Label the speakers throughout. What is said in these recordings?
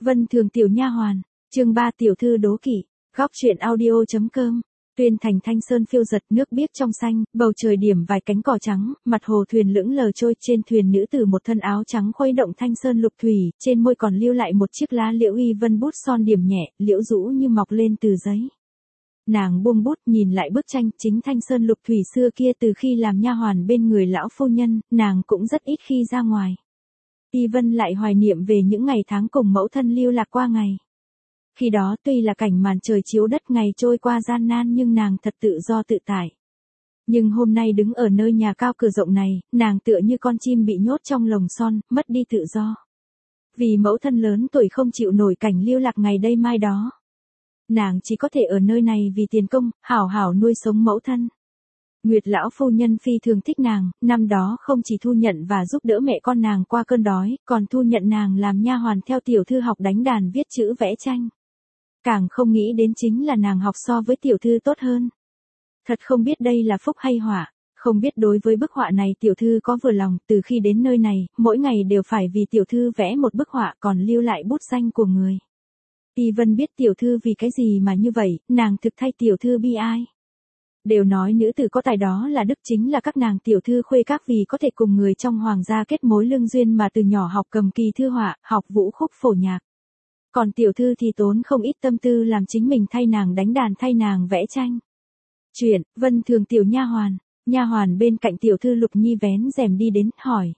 Speaker 1: Vân Thường tiểu nha hoàn, chương 3 tiểu thư đố kỵ, góc truyện audio.com. Tuyên thành thanh sơn phiêu giật, nước biếc trong xanh, bầu trời điểm vài cánh cỏ trắng, mặt hồ thuyền lững lờ trôi, trên thuyền nữ tử một thân áo trắng khuấy động thanh sơn lục thủy, trên môi còn lưu lại một chiếc lá liễu y vân bút son điểm nhẹ, liễu rũ như mọc lên từ giấy. Nàng buông bút nhìn lại bức tranh, chính thanh sơn lục thủy xưa kia, từ khi làm nha hoàn bên người lão phu nhân, nàng cũng rất ít khi ra ngoài. Y Vân lại hoài niệm về những ngày tháng cùng mẫu thân lưu lạc qua ngày. Khi đó tuy là cảnh màn trời chiếu đất, ngày trôi qua gian nan, nhưng nàng thật tự do tự tại. Nhưng hôm nay đứng ở nơi nhà cao cửa rộng này, nàng tựa như con chim bị nhốt trong lồng son, mất đi tự do. Vì mẫu thân lớn tuổi không chịu nổi cảnh lưu lạc ngày đây mai đó. Nàng chỉ có thể ở nơi này vì tiền công, hảo hảo nuôi sống mẫu thân. Nguyệt lão phu nhân phi thường thích nàng, năm đó không chỉ thu nhận và giúp đỡ mẹ con nàng qua cơn đói, còn thu nhận nàng làm nha hoàn theo tiểu thư học đánh đàn viết chữ vẽ tranh. Càng không nghĩ đến chính là nàng học so với tiểu thư tốt hơn. Thật không biết đây là phúc hay họa, không biết đối với bức họa này tiểu thư có vừa lòng. Từ khi đến nơi này, mỗi ngày đều phải vì tiểu thư vẽ một bức họa, còn lưu lại bút danh của người. Y Vân biết tiểu thư vì cái gì mà như vậy, nàng thực thay tiểu thư bi ai. Đều nói nữ tử có tài đó là đức, chính là các nàng tiểu thư khuê các vì có thể cùng người trong hoàng gia kết mối lương duyên mà từ nhỏ học cầm kỳ thư họa, học vũ khúc phổ nhạc. Còn tiểu thư thì tốn không ít tâm tư làm chính mình thay nàng đánh đàn, thay nàng vẽ tranh. Chuyện, Vân Thường tiểu nha hoàn bên cạnh tiểu thư Lục Nhi vén rèm đi đến, hỏi.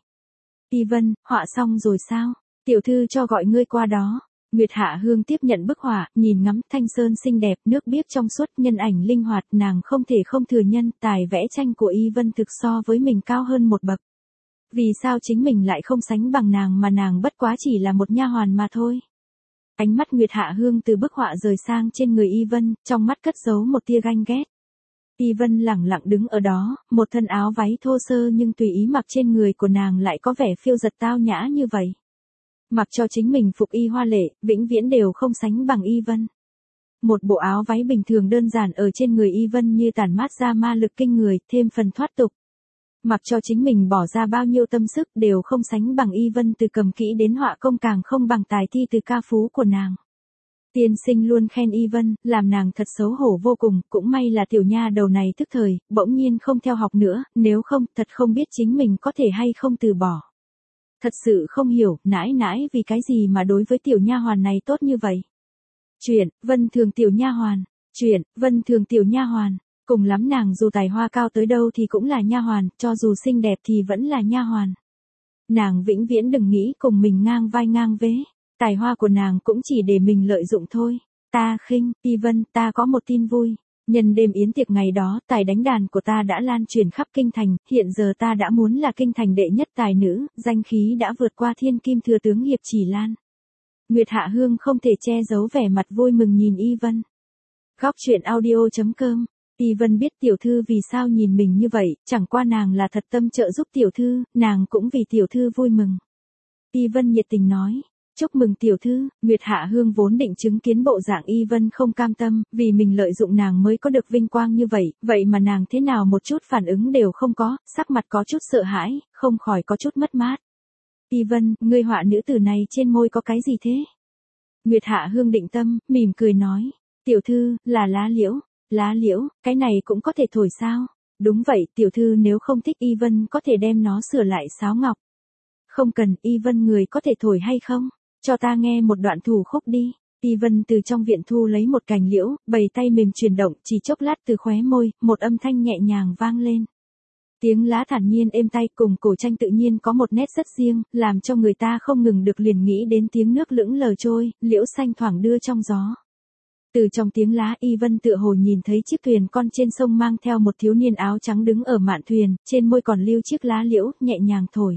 Speaker 1: Y Vân, họa xong rồi sao? Tiểu thư cho gọi ngươi qua đó. Nguyệt Hạ Hương tiếp nhận bức họa, nhìn ngắm, thanh sơn xinh đẹp, nước biếc trong suốt, nhân ảnh linh hoạt, nàng không thể không thừa nhận, tài vẽ tranh của Y Vân thực so với mình cao hơn một bậc. Vì sao chính mình lại không sánh bằng nàng, mà nàng bất quá chỉ là một nha hoàn mà thôi. Ánh mắt Nguyệt Hạ Hương từ bức họa rời sang trên người Y Vân, trong mắt cất giấu một tia ganh ghét. Y Vân lẳng lặng đứng ở đó, một thân áo váy thô sơ nhưng tùy ý mặc trên người của nàng lại có vẻ phiêu dật tao nhã như vậy. Mặc cho chính mình phục y hoa lệ, vĩnh viễn đều không sánh bằng Y Vân. Một bộ áo váy bình thường đơn giản ở trên người Y Vân như tản mát ra ma lực kinh người, thêm phần thoát tục. Mặc cho chính mình bỏ ra bao nhiêu tâm sức đều không sánh bằng Y Vân, từ cầm kỹ đến họa công càng không bằng tài thi từ ca phú của nàng. Tiên sinh luôn khen Y Vân, làm nàng thật xấu hổ vô cùng, cũng may là tiểu nha đầu này thức thời, bỗng nhiên không theo học nữa, nếu không, thật không biết chính mình có thể hay không từ bỏ. Thật sự không hiểu, nãi nãi vì cái gì mà đối với tiểu nha hoàn này tốt như vậy. Chuyện, Vân Thường tiểu nha hoàn. Chuyện, Vân Thường tiểu nha hoàn. Cùng lắm nàng dù tài hoa cao tới đâu thì cũng là nha hoàn, cho dù xinh đẹp thì vẫn là nha hoàn. Nàng vĩnh viễn đừng nghĩ cùng mình ngang vai ngang vế. Tài hoa của nàng cũng chỉ để mình lợi dụng thôi. Ta khinh, Y Vân, ta có một tin vui. Nhân đêm yến tiệc ngày đó, tài đánh đàn của ta đã lan truyền khắp kinh thành, hiện giờ ta đã muốn là kinh thành đệ nhất tài nữ, danh khí đã vượt qua thiên kim thừa tướng Hiệp Chỉ Lan. Nguyệt Hạ Hương không thể che giấu vẻ mặt vui mừng nhìn Y Vân. Góc truyện audio.com. Y Vân biết tiểu thư vì sao nhìn mình như vậy, chẳng qua nàng là thật tâm trợ giúp tiểu thư, nàng cũng vì tiểu thư vui mừng. Y Vân nhiệt tình nói. Chúc mừng tiểu thư. Nguyệt Hạ Hương vốn định chứng kiến bộ dạng Y Vân không cam tâm, vì mình lợi dụng nàng mới có được vinh quang như vậy, vậy mà nàng thế nào một chút phản ứng đều không có, sắc mặt có chút sợ hãi, không khỏi có chút mất mát. Y Vân, ngươi họa nữ tử này trên môi có cái gì thế? Nguyệt Hạ Hương định tâm, mỉm cười nói. Tiểu thư, là lá liễu. Lá liễu, cái này cũng có thể thổi sao? Đúng vậy, tiểu thư nếu không thích Y Vân có thể đem nó sửa lại sáo ngọc. Không cần, Y Vân người có thể thổi hay không? Cho ta nghe một đoạn thủ khúc đi. Y Vân từ trong viện thu lấy một cành liễu, bày tay mềm chuyển động, chỉ chốc lát từ khóe môi, một âm thanh nhẹ nhàng vang lên. Tiếng lá thản nhiên êm tai cùng cổ tranh tự nhiên có một nét rất riêng, làm cho người ta không ngừng được liền nghĩ đến tiếng nước lững lờ trôi, liễu xanh thoảng đưa trong gió. Từ trong tiếng lá, Y Vân tựa hồ nhìn thấy chiếc thuyền con trên sông mang theo một thiếu niên áo trắng đứng ở mạn thuyền, trên môi còn lưu chiếc lá liễu, nhẹ nhàng thổi.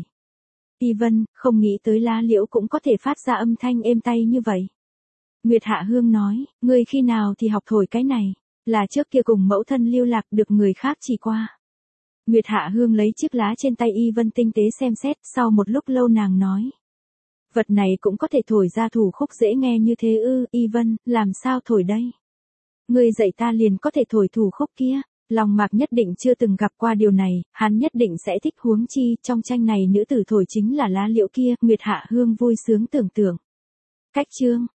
Speaker 1: Y Vân, không nghĩ tới lá liễu cũng có thể phát ra âm thanh êm tai như vậy. Nguyệt Hạ Hương nói, ngươi khi nào thì học thổi cái này, là trước kia cùng mẫu thân lưu lạc được người khác chỉ qua. Nguyệt Hạ Hương lấy chiếc lá trên tay Y Vân tinh tế xem xét, sau một lúc lâu nàng nói. Vật này cũng có thể thổi ra thủ khúc dễ nghe như thế ư? Y Vân, làm sao thổi đây? Ngươi dạy ta liền có thể thổi thủ khúc kia. Long Mạc nhất định chưa từng gặp qua điều này, hắn nhất định sẽ thích, huống chi, trong tranh này nữ tử thổi chính là lá liễu kia. Nguyệt Hạ Hương vui sướng tưởng tượng. Khách chương.